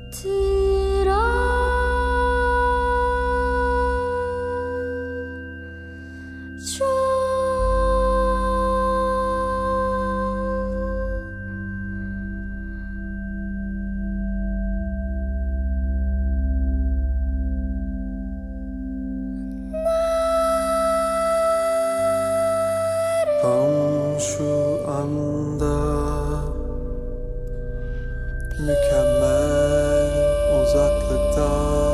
Tam şu anda mükemmel uzaklıkta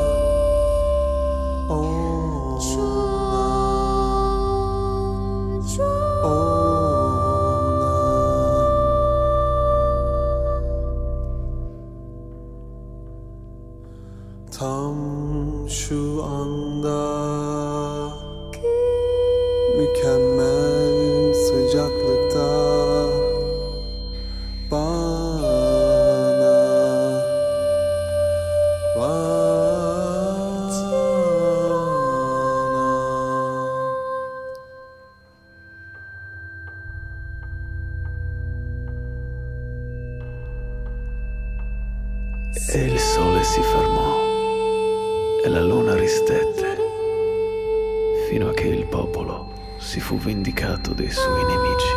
tam şu anda mükemmel sıcaklıkta bana E il sole si fermò e la luna ristette fino a che il popolo si fu vendicato dei suoi nemici.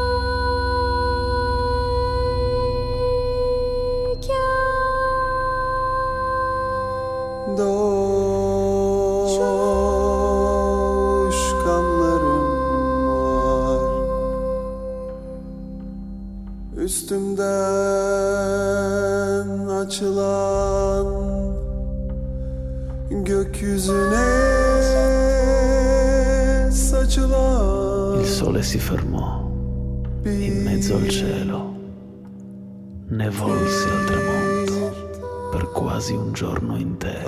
Doğuşkanlarım var üstümden açılan gökyüzüne saçılan. Il sole si fermò in mezzo al cielo, ne volse al tramonto per quasi un giorno intero.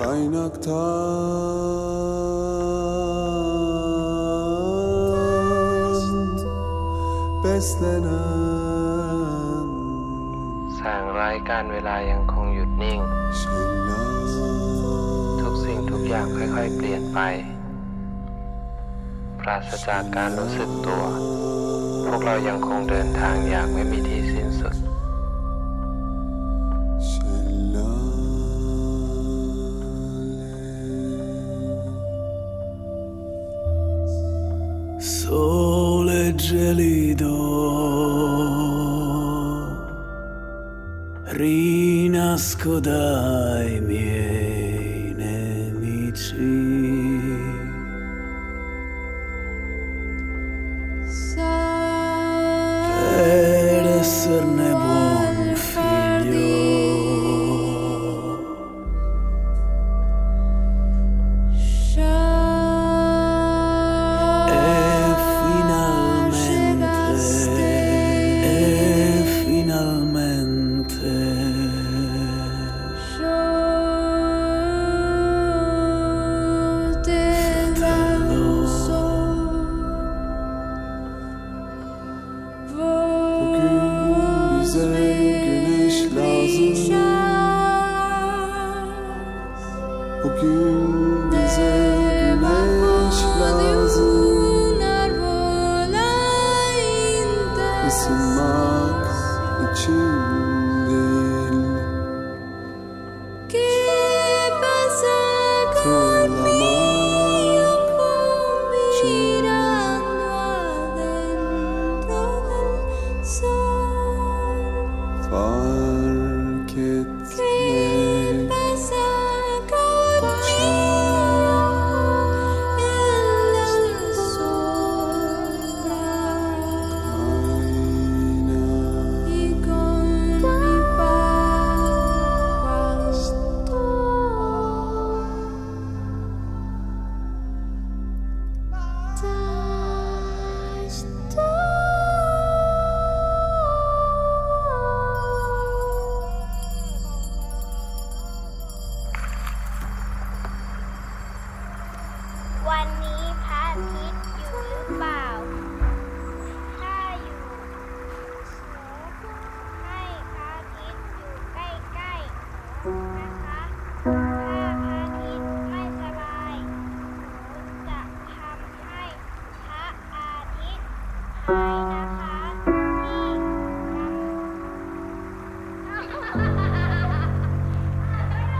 Kaynaktan beslenen แสงไร้การเวลายังคงหยุดนิ่ง ทุกสิ่งทุกอย่างค่อยๆเปลี่ยนไป ปราศจากการรู้สึกตัว พวกเรายังคงเดินทางอย่างไม่มีที่สิ้นสุด Sole gelido rinasco dai miei nemici. Per esserne buon figlio Bugün bize güneş lazım, ısınmak için değil, tırlamak için. Fark etmek วันนี้พระอาทิตย์อยู่หรือเปล่า ถ้าอยู่หนูให้พระอาทิตย์อยู่ใกล้ๆหนูนะคะ ถ้าพระอาทิตย์ไม่สบายหนูจะทำให้พระอาทิตย์หายนะคะที่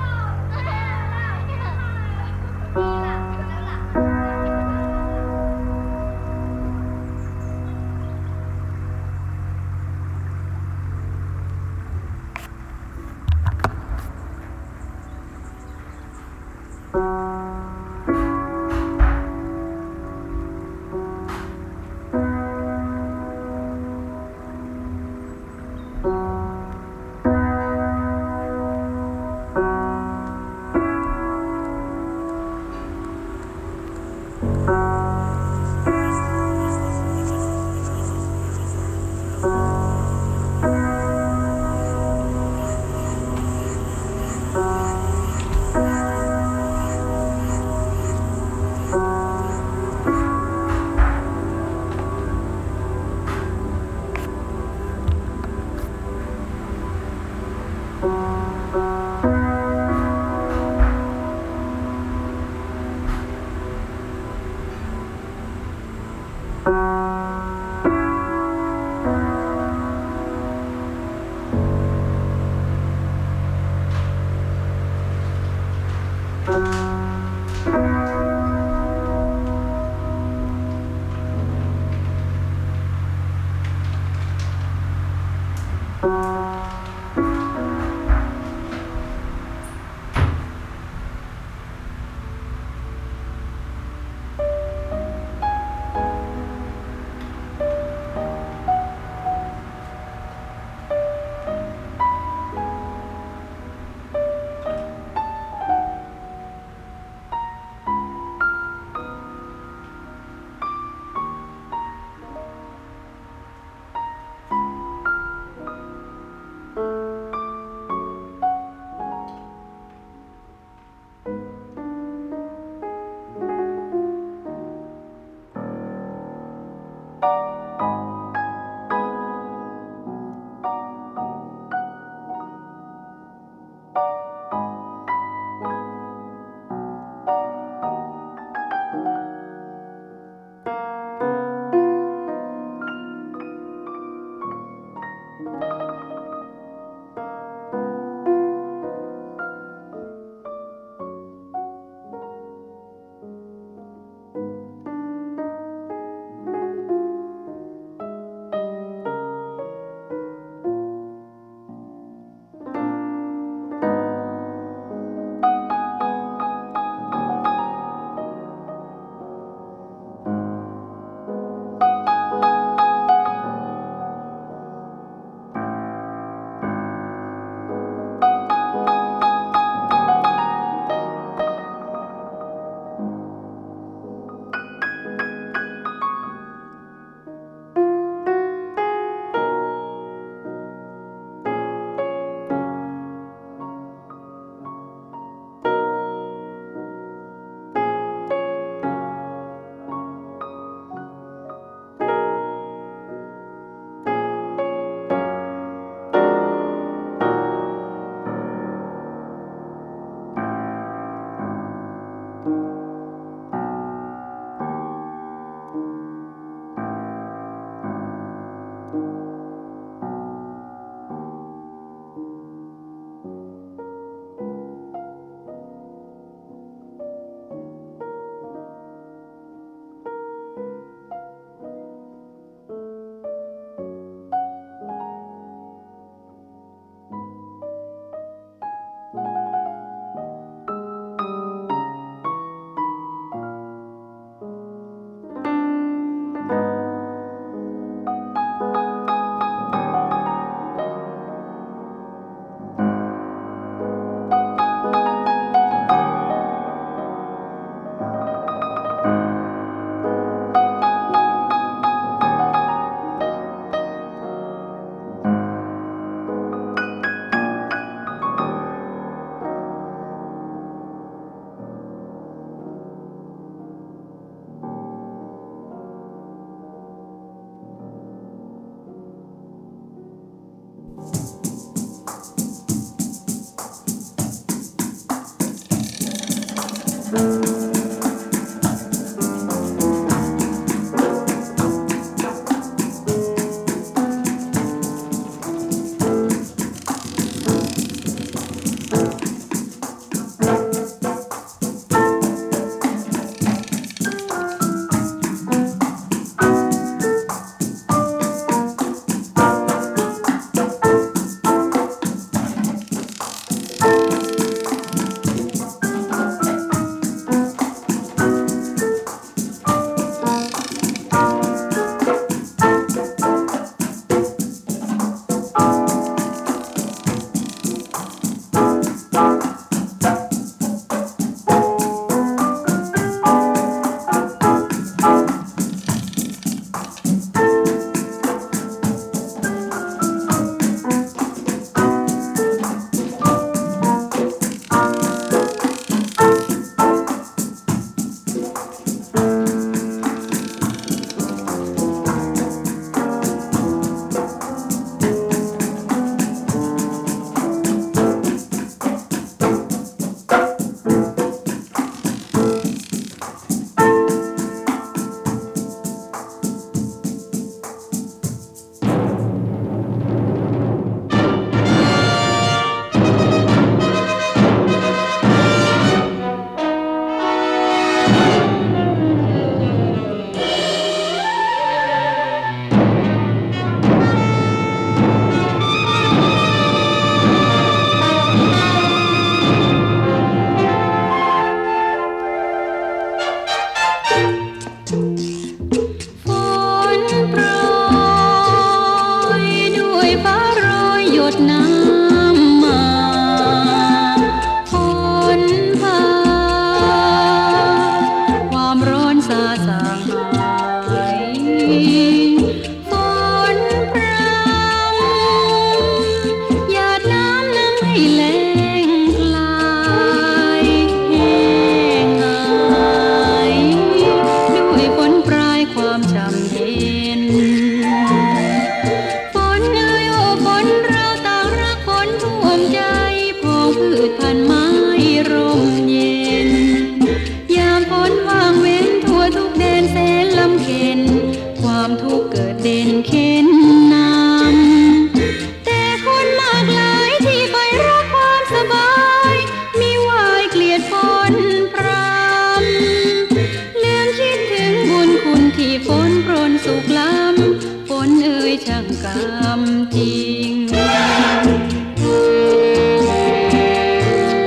จริง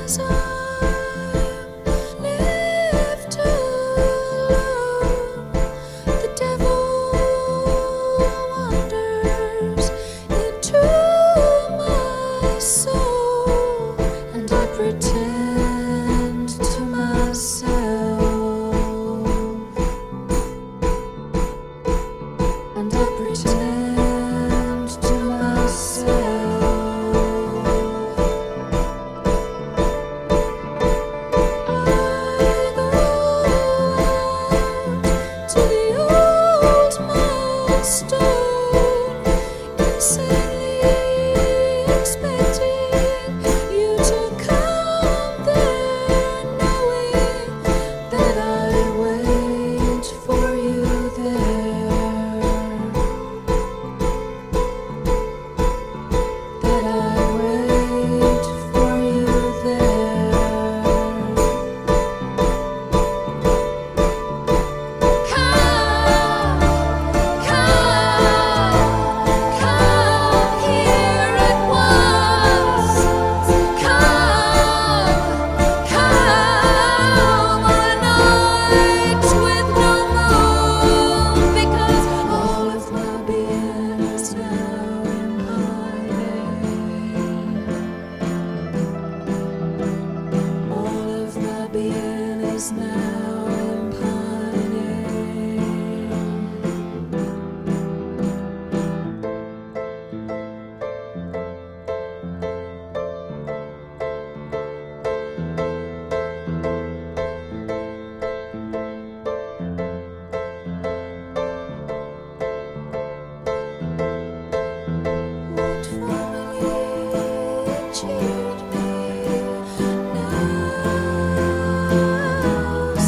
'cause I'm left alone. The devil wanders into my soul, and I pretend to myself, and I pretend to myself. To the old milestone, insanely expecting you to come there, knowing that I wait for you there, that I wait for you there. Come here at once. Come on a night with no moon, because all of my being is now in hiding. All of my being is now in pining. What formerly cheered me now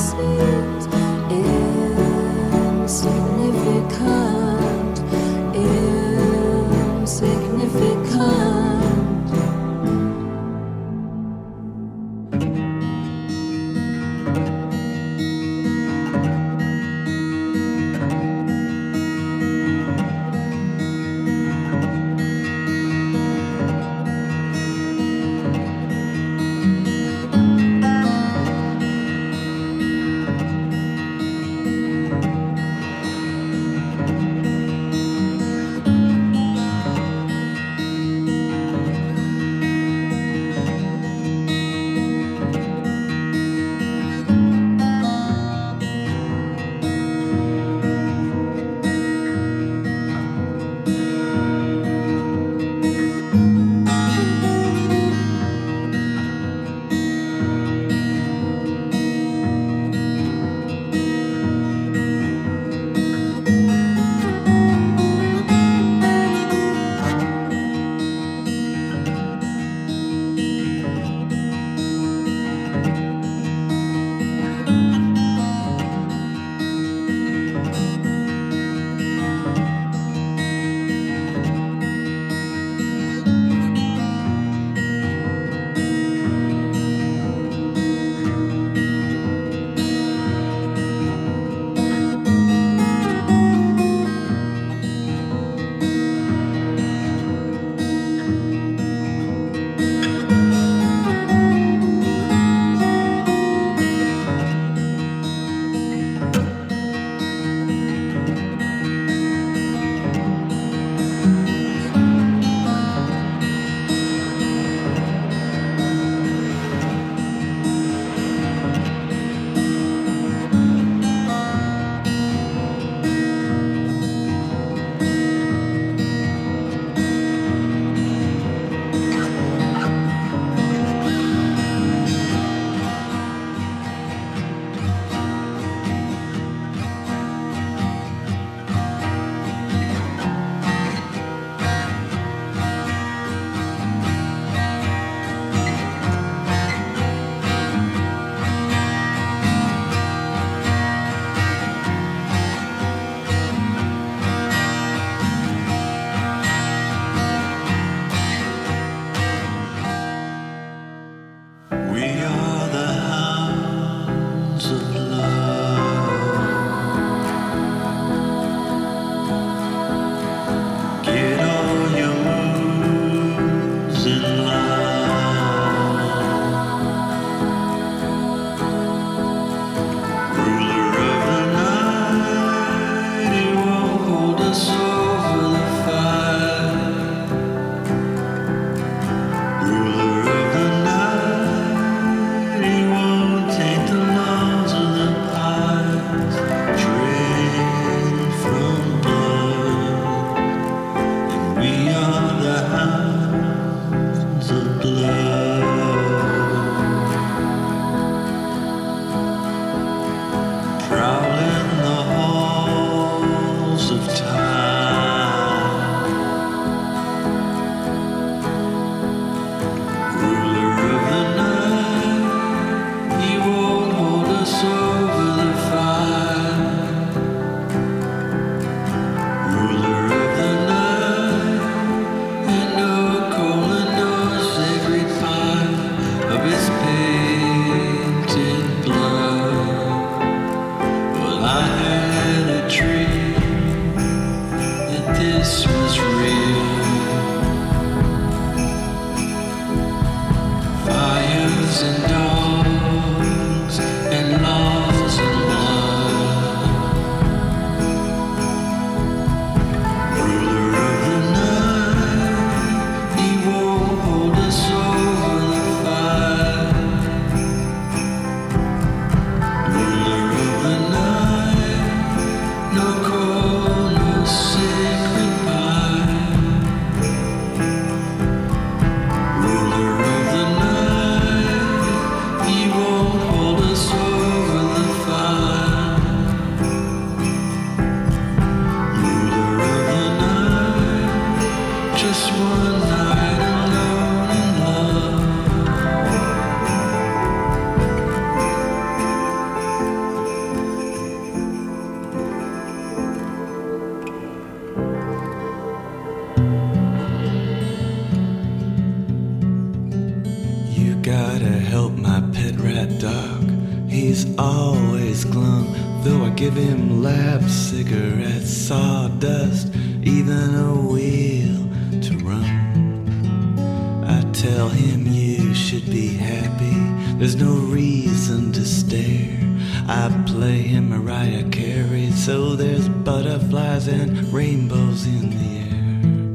he's always glum. Though I give him lab cigarettes, sawdust, even a wheel to run. I tell him you should be happy, there's no reason to stare. I play him Mariah Carey, so there's butterflies and rainbows in the air.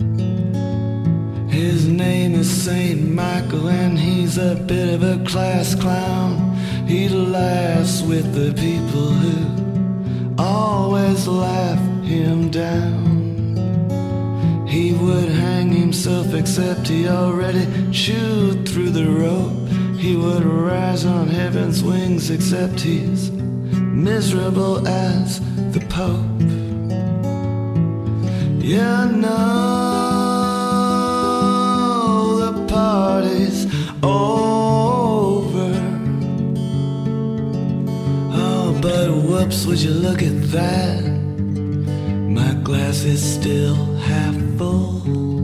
His name is St. Michael and he's a bit of a class clown. He laughs with the people who always laugh him down. He would hang himself except he already chewed through the rope. He would rise on heaven's wings except he's miserable as the Pope. You know the party's over. Oh, but whoops, would you look at that? My glass is still half full.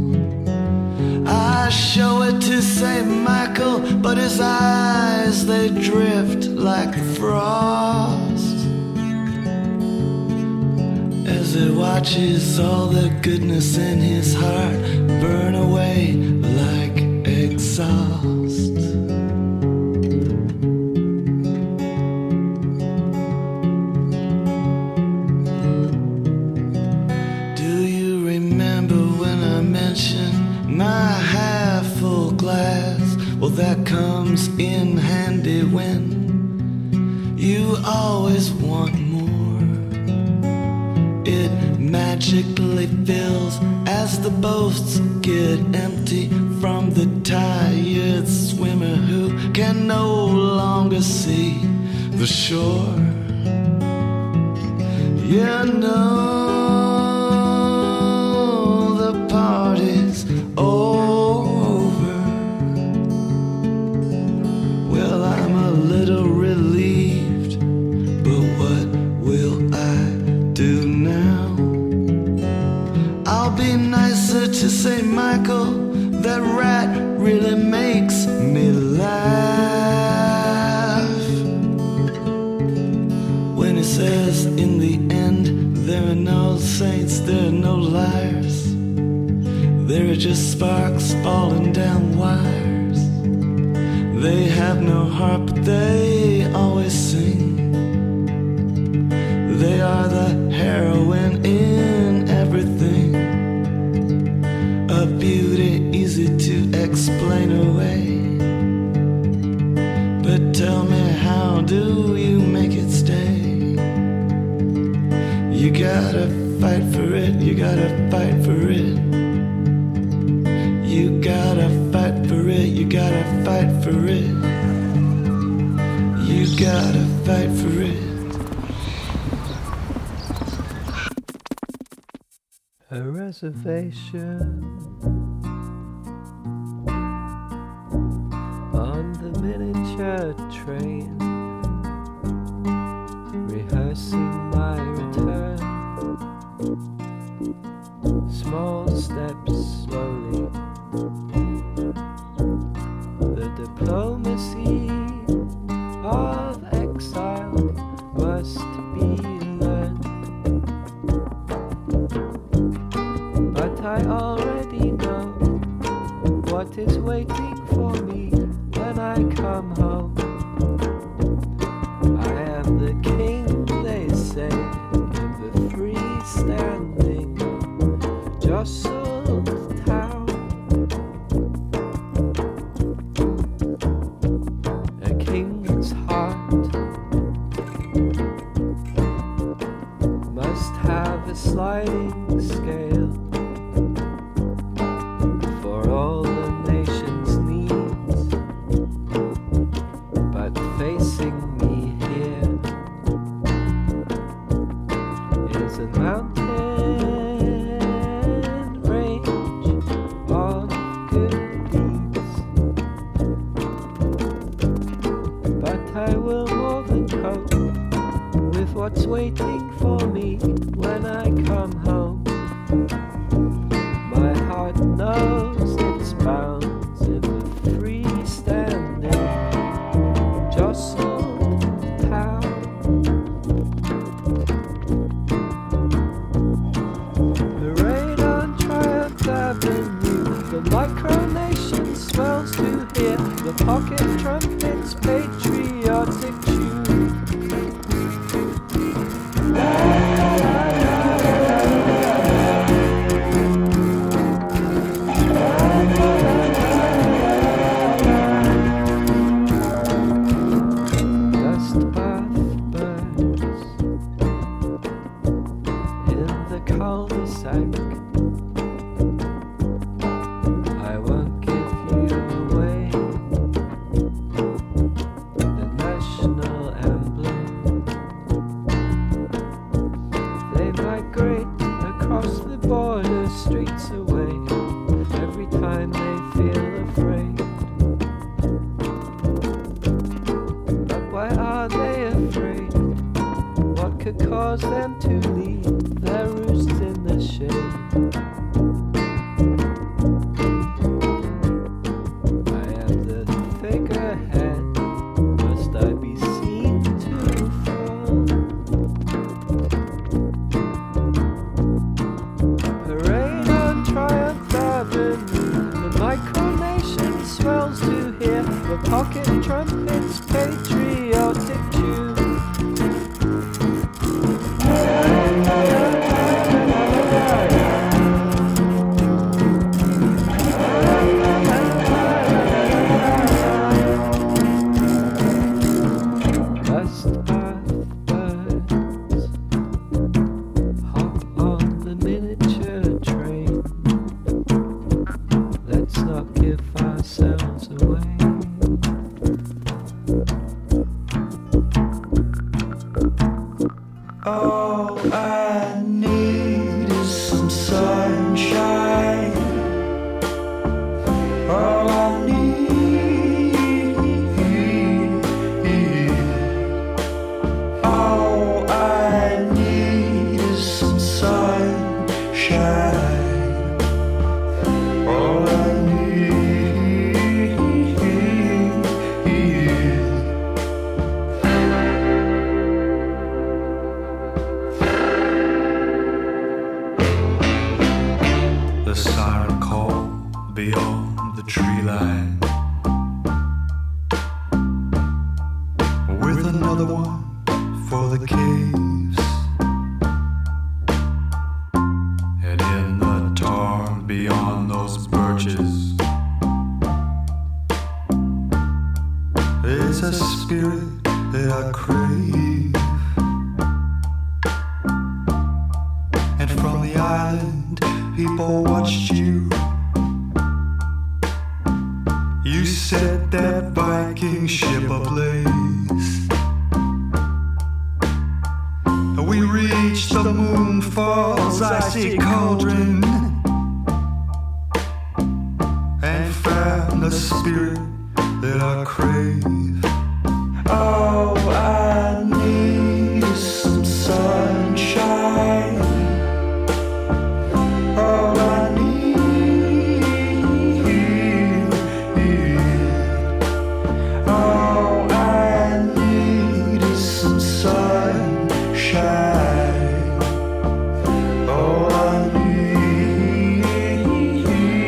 I show it to St. Michael, but his eyes, they drift like frost as it watches all the goodness in his heart burn away like exhaust. Do you remember when I mentioned my half-full glass? Well, that comes in handy when you always want more. It magically fills as the boats get empty from the tired swimmer who can no longer see the shore. You know the party's over. Well, I'm a little relieved, but what will I do now? I'll be nicer to St. Michael. That rat really makes me laugh when he says in the end there are no saints, there are no liars, there are just sparks falling down wires. They have no heart, but they always sing. They are the heroine in everything, a beauty easy to explain away. But tell me, how do you make it stay? You gotta fight for it, you gotta fight for it. You gotta fight for it, you gotta fight for it. You gotta fight for it. A reservation on the miniature train, rehearsing my return. Small steps slowly. The diplomacy of exile must be learned. But I already know what is waiting for me when I come home. I am the king, they say, in the freestanding jostled town. A king's heart must have a sliding scale for all the nation's needs, but facing me here is a mountain range of good deeds. But I will more than cope with what's waiting for me when I come home. My heart knows its bounds in the freestanding jostled town. patriotic tune. Dust bath burns in the cul-de-sac. I won't give you away the national emblem. They migrate across the border streets away every time they feel afraid. But why are they afraid? What could cause them to leave their roosts in the shade? I am the figurehead. Must I be seen to fall? Parade on Triumph Avenue. The micronation swells to hear the pocket trumpets' patriotic tune. Dust bath birds hop on the miniature train. Let's not give ourselves away. All I need is some sunshine. All I need, all I need is some sunshine. All I need. The siren call beyond the tree line, with another one for the caves, and in the tar beyond those birches, there's a spirit that I crave. And from the island, people watched you. You set that Viking ship ablaze. We reached the moon falls icy cauldron and found the spirit that I crave. All I need is some sunshine. All I need, all I need is some sunshine. All I need.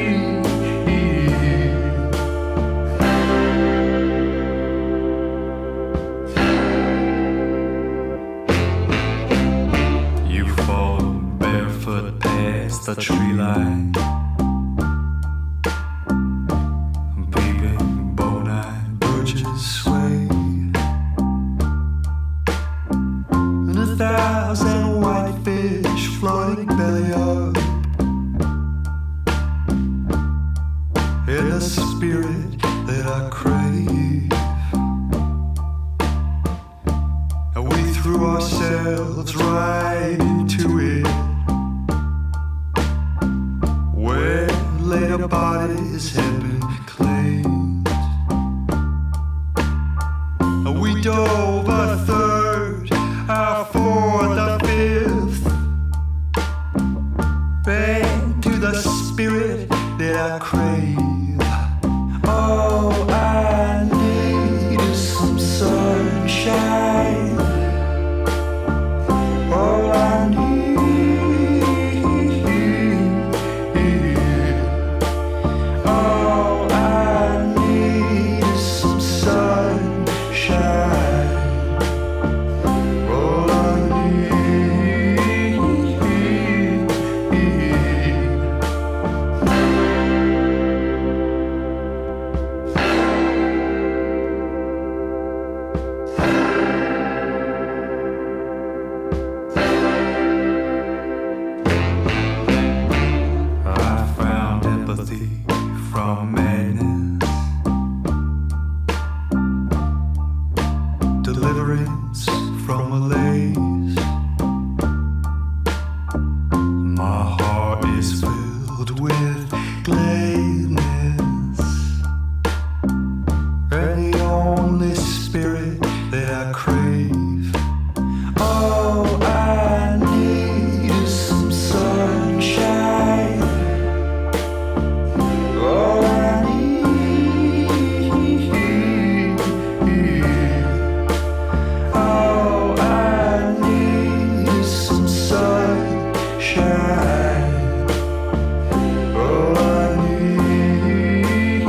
You fall barefoot past the tree line, peeping bone-eyed birches sway, and 1,000 whitefish floating belly up in the spirit that I crave. And we threw ourselves right into it, where later bodies had been claimed. And we dove a third, our fourth, a fifth, back to the spirit that I crave. All I need is some sunshine. All I need, all I need is some sunshine. deliverance from malaise. My heart is filled with gladness, and the only spirit that I crave, all I need is some sunshine. All I need, all I need is some sunshine. All I need,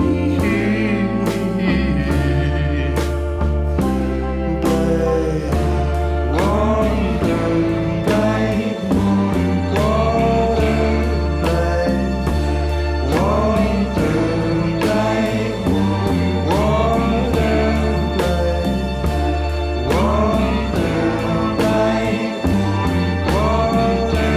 black water, black water, black water, black water, black water, black water,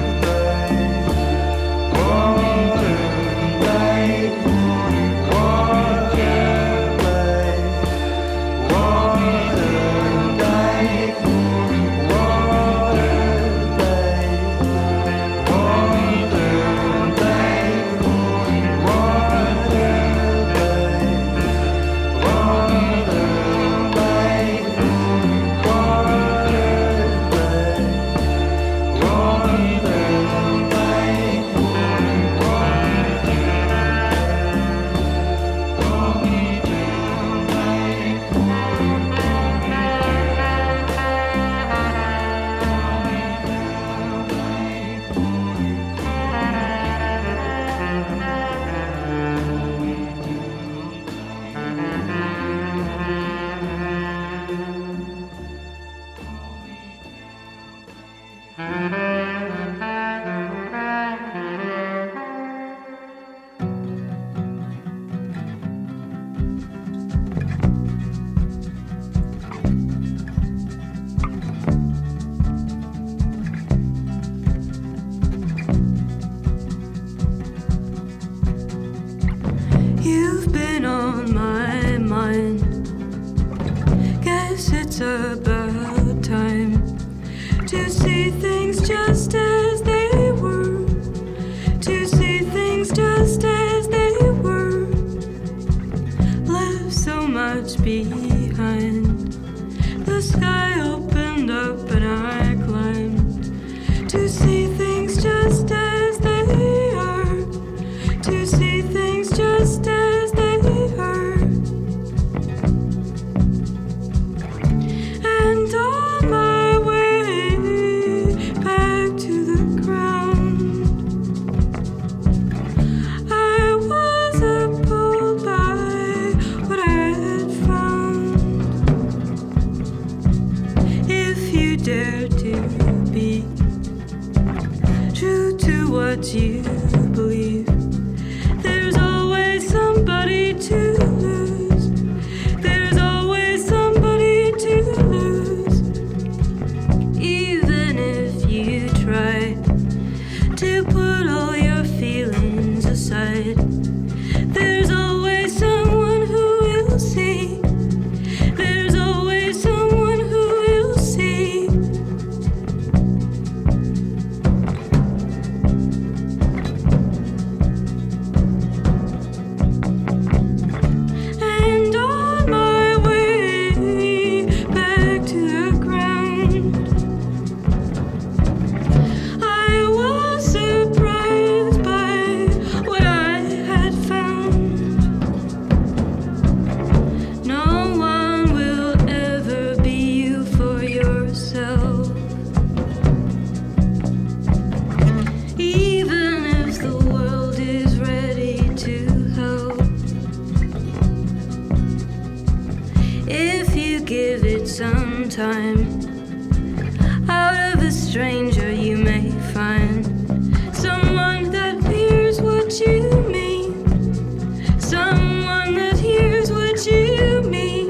You've been on my mind. Guess it's about time to see things just as they were. To see things just as they were. Left so much behind. The sky opened up and I climbed to see things just as they are. To see things just as they are. And on my way back to the ground, I was appalled by what I had found. If you dare to be true to what you believe, there's always somebody to lose. There's always somebody to lose. Even if you try to put all your feelings aside, there's always someone who will see. There's always someone who will see. And on my way back to the ground, I was surprised by what I had found. No one will ever be you for yourself. Even if the world is ready to help, if you give it some time, out of a stranger you may find someone that hears what you mean, someone that hears what you mean.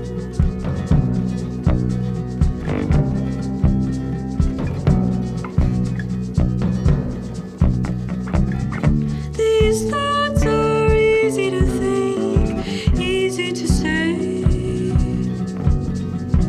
These thoughts are easy to think, easy to say.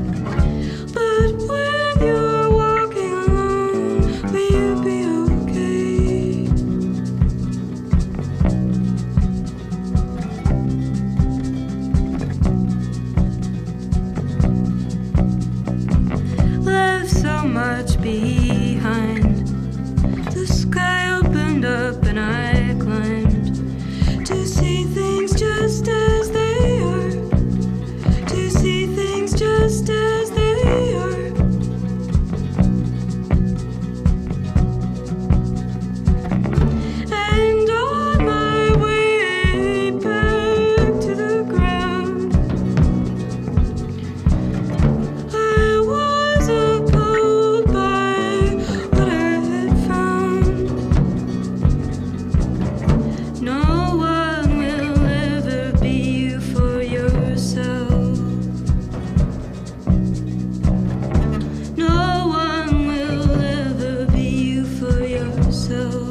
much behind. The sky opened up and I climbed to see things just as they are, to see things just as they are. And on my way back to the ground, I was appalled by what I had found. No one will ever be you for yourself. No one will ever be you for yourself.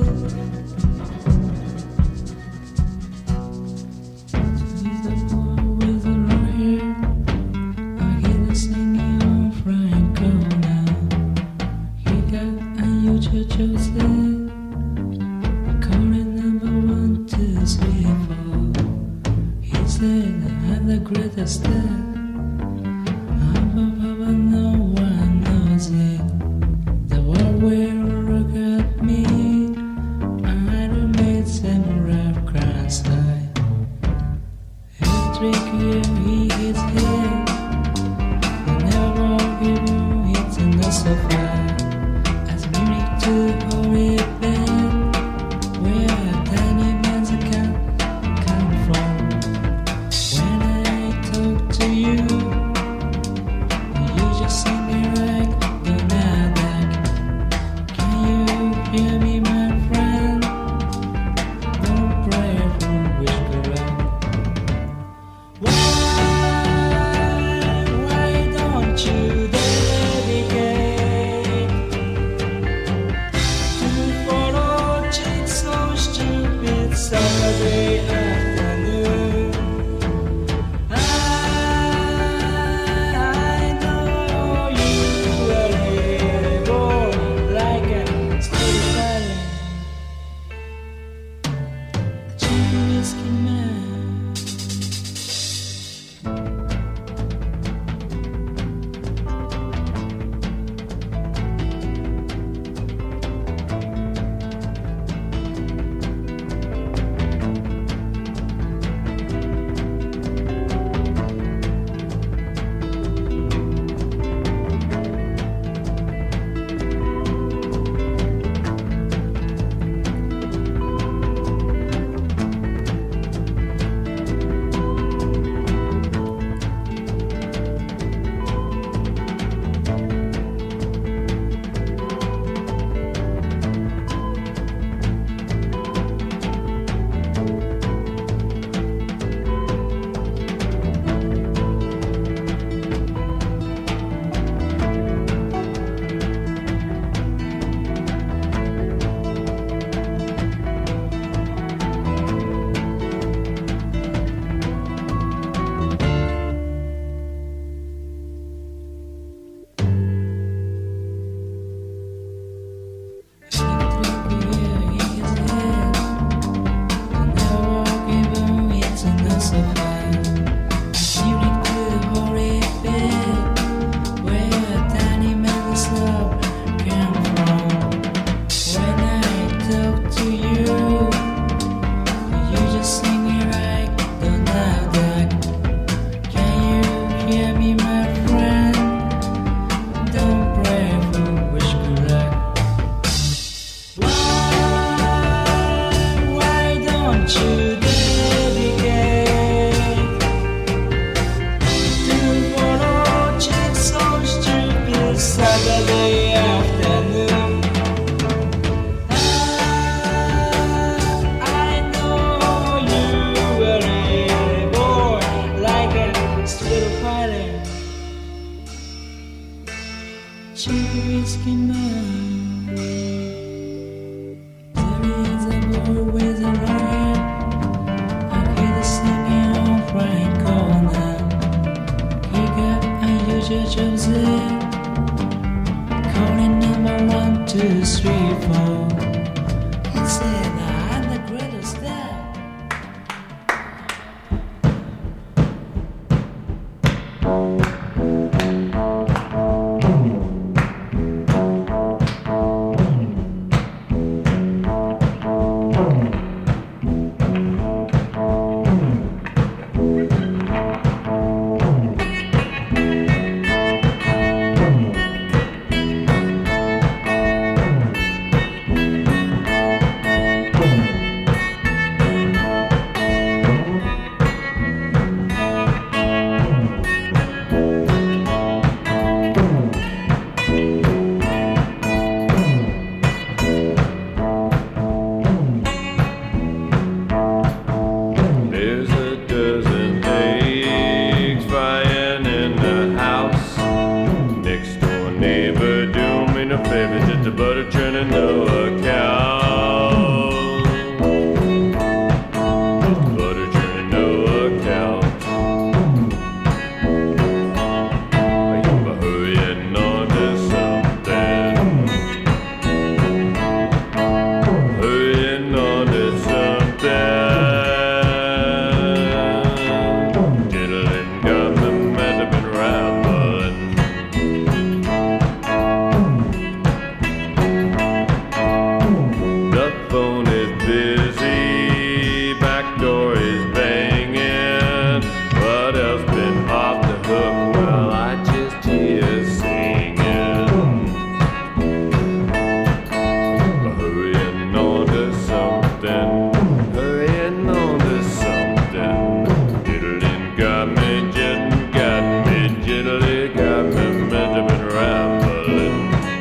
He's the boy with the long hair. I hear the singing of Franco now. He got unusual choices. Calling number 1, 2, 3, 4. He said I'm the greatest dad. I'm a papa, no one knows it. The world will look at me. I don't make some rough crowns high. Electric year he hits head. I never give him hits in the sofa. As music to holy band, where tiny man's come from. When I talk to you, you just sing me like the Nasdaq. Can you hear me, my friend? Don't pray for wish correct. Why don't you dedicate to follow chicks so stupid Saturday afternoon? I know you are here, boy, like a still silent whiskey man. Saturday afternoon. I know you were a boy, like a still fighting. Whiskey man. There is a boy with a lion. I hear the singing of Franco now. He got unusual jobs there. Calling number 1, 2, 3, 4. He said I'm the greatest dad. journey no account. But a journey no account. I'm hurrying on to something. Hurrying on to something. Diddling got me mad, I've been rambling. The phone is busy, back door is banging. What else been off the hook? Well, I just hear singing. Hurrying on to something, hurrying on to something. Diddling got me, jiddling got me, jiddly got me, mad, I've been rambling.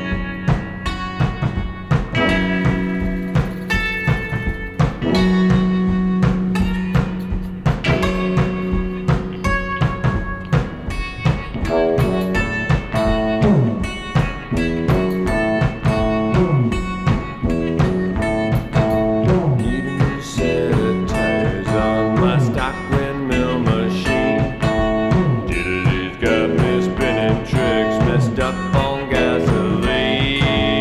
Need a new set of tires on my stock windmill machine. Diddly's got me spinning tricks, messed up on gasoline.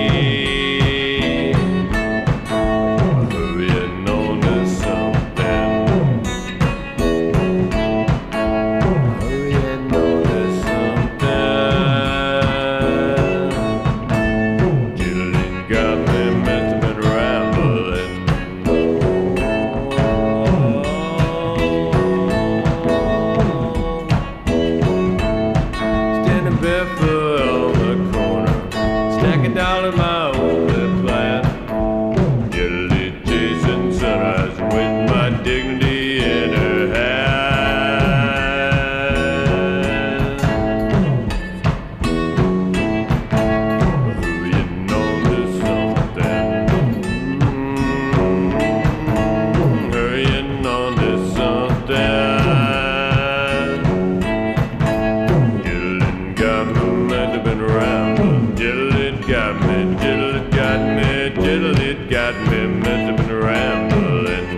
Hurrying on to something. Hurrying on to something. Diddly's got me messed up and rambling. Standing barefoot on the corner, stacking dollars my only plan. Diddly chasing sunrise with my dignity in her hand. Hurrying on to something. Hurrying on to something. Diddling got me, mad, I've been rambling. Diddling got me, diddling got me, diddling got me, mad, I've been rambling.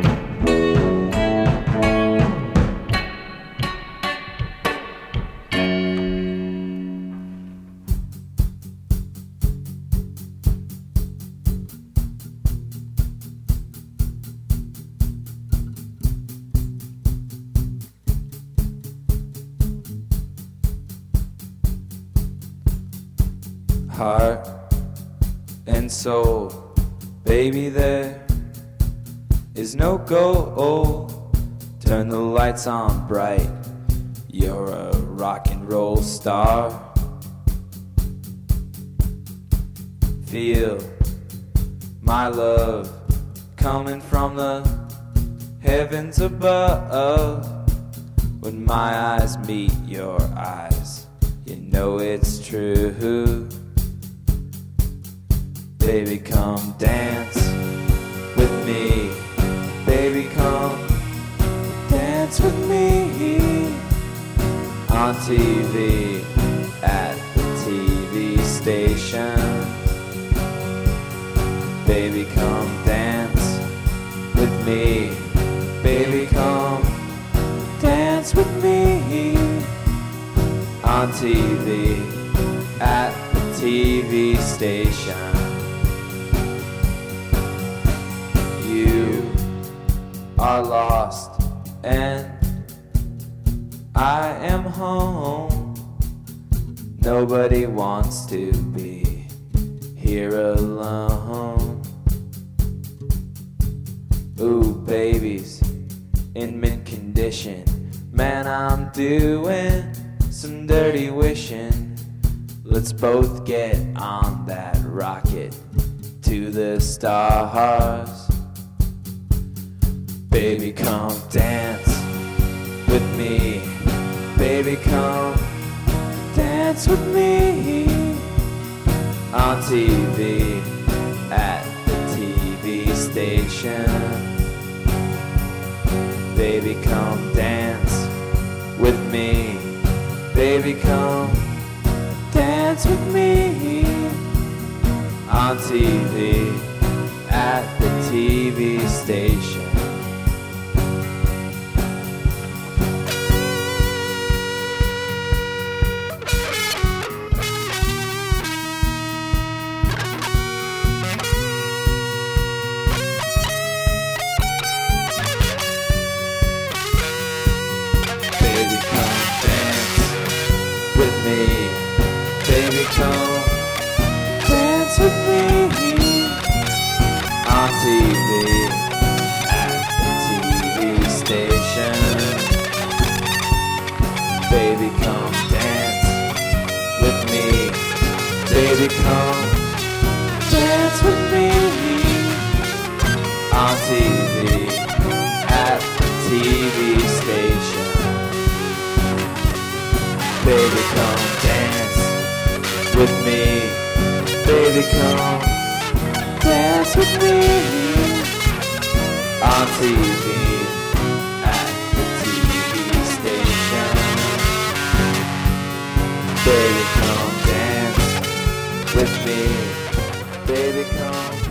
Heart and soul, baby, there is no goal. Turn the lights on bright, you're a rock and roll star. Feel my love coming from the heavens above. When my eyes meet your eyes, you know it's true. Baby, come dance with me. Baby, come dance with me. On TV, at the TV station. Baby, come dance with me. Baby, come dance with me. On TV, at the TV station. You are lost and I am home. Nobody wants to be here alone. Ooh, baby's in mint condition. Man, I'm doing some dirty wishing. Let's both get on that rocket to the stars. Baby, come dance with me. Baby, come dance with me. On TV, at the TV station. Baby, come dance with me. Baby, come dance with me. on TV, at the TV station. Baby, come dance with me. Baby, come dance with me on TV, at the TV station. Baby, come dance with me. Baby, come dance with me on TV, at the TV station. Baby, come dance with me. Baby, come dance with me on TV, at the TV station. Baby, come dance with me. Baby, come